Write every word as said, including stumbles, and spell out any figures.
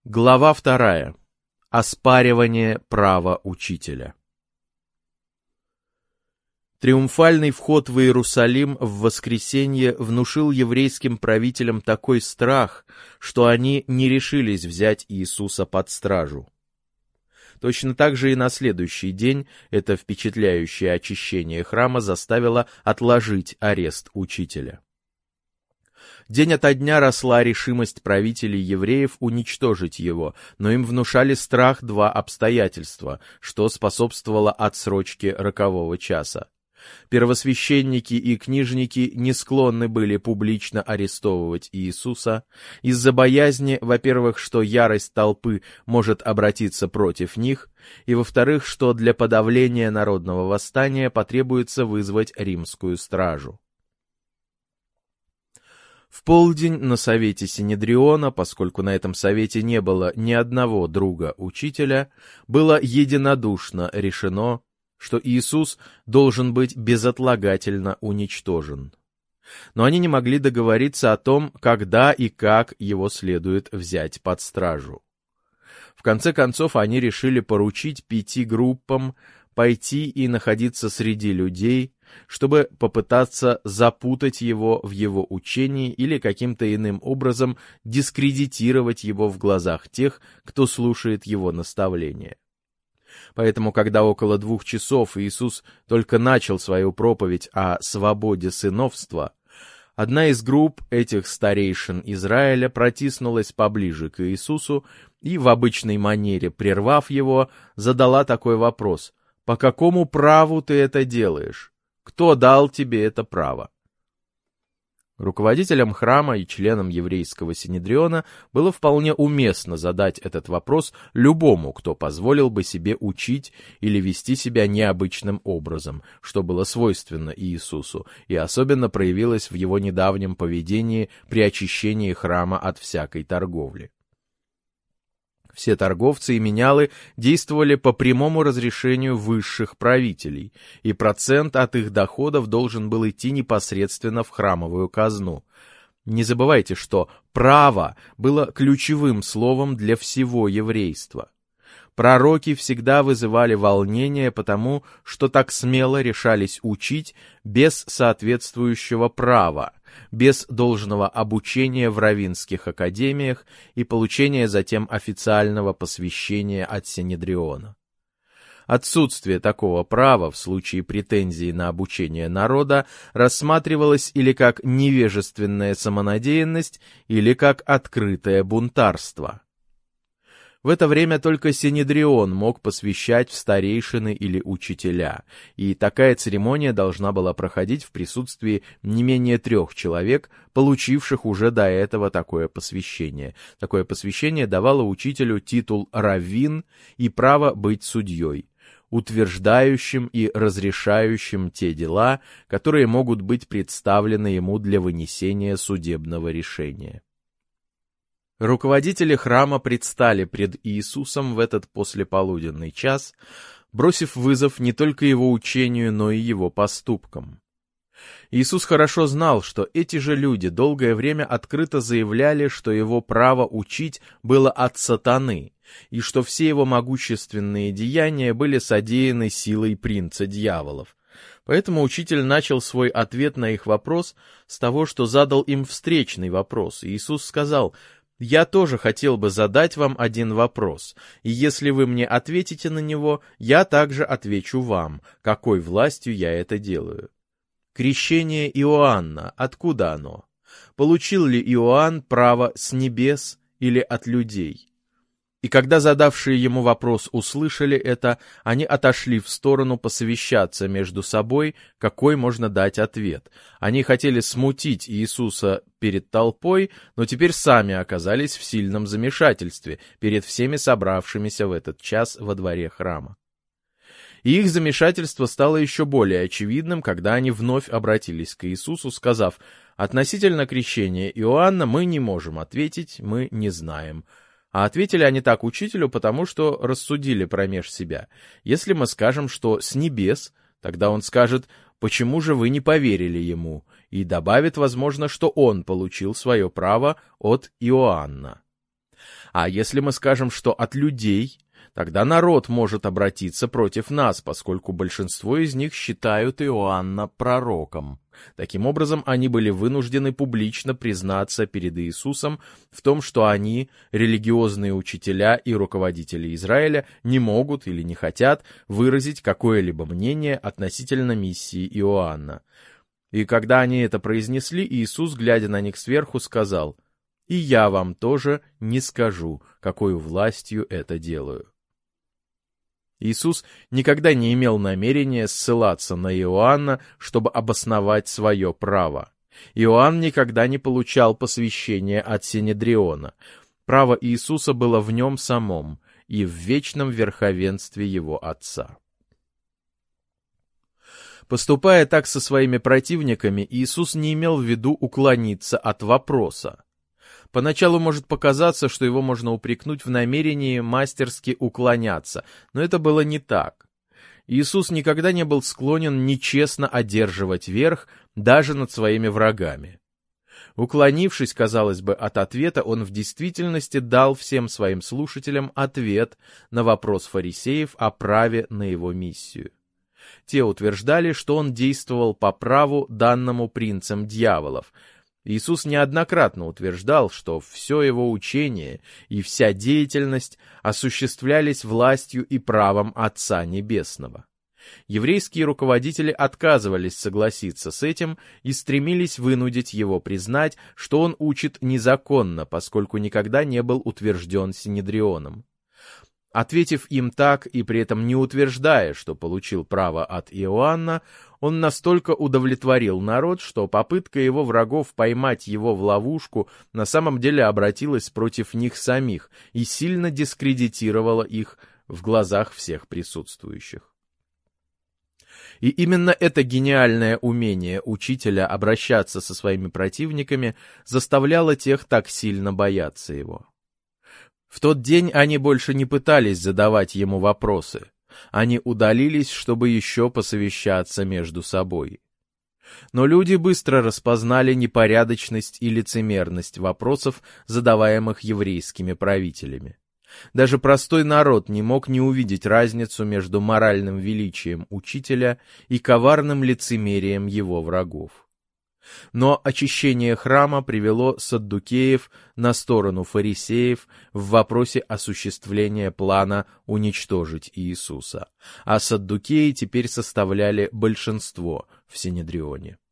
Глава вторая. Оспаривание права учителя. Триумфальный вход в Иерусалим в воскресенье внушил еврейским правителям такой страх, что они не решились взять Иисуса под стражу. Точно так же и на следующий день это впечатляющее очищение храма заставило отложить арест учителя. День ото дня росла решимость правителей евреев уничтожить его, но им внушали страх два обстоятельства, что способствовало отсрочке рокового часа. Первосвященники и книжники не склонны были публично арестовывать Иисуса из-за боязни, во-первых, что ярость толпы может обратиться против них, и, во-вторых, что для подавления народного восстания потребуется вызвать римскую стражу. В полдень на совете Синедриона, поскольку на этом совете не было ни одного друга учителя, было единодушно решено, что Иисус должен быть безотлагательно уничтожен. Но они не могли договориться о том, когда и как его следует взять под стражу. В конце концов, они решили поручить пяти группам пойти и находиться среди людей, чтобы попытаться запутать его в его учении или каким-то иным образом дискредитировать его в глазах тех, кто слушает его наставления. Поэтому, когда около двух часов Иисус только начал свою проповедь о свободе сыновства, одна из групп этих старейшин Израиля протиснулась поближе к Иисусу и, в обычной манере прервав его, задала такой вопрос: «По какому праву ты это делаешь? Кто дал тебе это право?» Руководителям храма и членам еврейского Синедриона было вполне уместно задать этот вопрос любому, кто позволил бы себе учить или вести себя необычным образом, что было свойственно Иисусу, и особенно проявилось в его недавнем поведении при очищении храма от всякой торговли. Все торговцы и менялы действовали по прямому разрешению высших правителей, и процент от их доходов должен был идти непосредственно в храмовую казну. Не забывайте, что «право» было ключевым словом для всего еврейства. Пророки всегда вызывали волнение, потому что так смело решались учить без соответствующего права, без должного обучения в раввинских академиях и получения затем официального посвящения от Синедриона. Отсутствие такого права в случае претензий на обучение народа рассматривалось или как невежественная самонадеянность, или как открытое бунтарство. В это время только Синедрион мог посвящать в старейшины или учителя, и такая церемония должна была проходить в присутствии не менее трех человек, получивших уже до этого такое посвящение. Такое посвящение давало учителю титул раввин и право быть судьей, утверждающим и разрешающим те дела, которые могут быть представлены ему для вынесения судебного решения. Руководители храма предстали пред Иисусом в этот послеполуденный час, бросив вызов не только его учению, но и его поступкам. Иисус хорошо знал, что эти же люди долгое время открыто заявляли, что его право учить было от сатаны, и что все его могущественные деяния были содеяны силой принца дьяволов. Поэтому учитель начал свой ответ на их вопрос с того, что задал им встречный вопрос. Иисус сказал: «Я тоже хотел бы задать вам один вопрос, и если вы мне ответите на него, я также отвечу вам, какой властью я это делаю. Крещение Иоанна, откуда оно? Получил ли Иоанн право с небес или от людей?» И когда задавшие ему вопрос услышали это, они отошли в сторону посовещаться между собой, какой можно дать ответ. Они хотели смутить Иисуса перед толпой, но теперь сами оказались в сильном замешательстве перед всеми собравшимися в этот час во дворе храма. И их замешательство стало еще более очевидным, когда они вновь обратились к Иисусу, сказав: «Относительно крещения Иоанна мы не можем ответить, мы не знаем». А ответили они так учителю, потому что рассудили промеж себя: если мы скажем, что с небес, тогда он скажет: почему же вы не поверили ему? И добавит, возможно, что он получил свое право от Иоанна. А если мы скажем, что от людей, тогда народ может обратиться против нас, поскольку большинство из них считают Иоанна пророком. Таким образом, они были вынуждены публично признаться перед Иисусом в том, что они, религиозные учителя и руководители Израиля, не могут или не хотят выразить какое-либо мнение относительно миссии Иоанна. И когда они это произнесли, Иисус, глядя на них сверху, сказал: «И я вам тоже не скажу, какою властью это делаю». Иисус никогда не имел намерения ссылаться на Иоанна, чтобы обосновать свое право. Иоанн никогда не получал посвящения от Синедриона. Право Иисуса было в нем самом и в вечном верховенстве его Отца. Поступая так со своими противниками, Иисус не имел в виду уклониться от вопроса. Поначалу может показаться, что его можно упрекнуть в намерении мастерски уклоняться, но это было не так. Иисус никогда не был склонен нечестно одерживать верх даже над своими врагами. Уклонившись, казалось бы, от ответа, он в действительности дал всем своим слушателям ответ на вопрос фарисеев о праве на его миссию. Те утверждали, что он действовал по праву, данному принцем дьяволов. Иисус неоднократно утверждал, что все его учение и вся деятельность осуществлялись властью и правом Отца Небесного. Еврейские руководители отказывались согласиться с этим и стремились вынудить его признать, что он учит незаконно, поскольку никогда не был утвержден Синедрионом. Ответив им так и при этом не утверждая, что получил право от Иоанна, он настолько удовлетворил народ, что попытка его врагов поймать его в ловушку на самом деле обратилась против них самих и сильно дискредитировала их в глазах всех присутствующих. И именно это гениальное умение учителя обращаться со своими противниками заставляло тех так сильно бояться его. В тот день они больше не пытались задавать ему вопросы. Они удалились, чтобы еще посовещаться между собой. Но люди быстро распознали непорядочность и лицемерность вопросов, задаваемых еврейскими правителями. Даже простой народ не мог не увидеть разницу между моральным величием учителя и коварным лицемерием его врагов. Но очищение храма привело саддукеев на сторону фарисеев в вопросе осуществления плана уничтожить Иисуса, а саддукеи теперь составляли большинство в Синедрионе.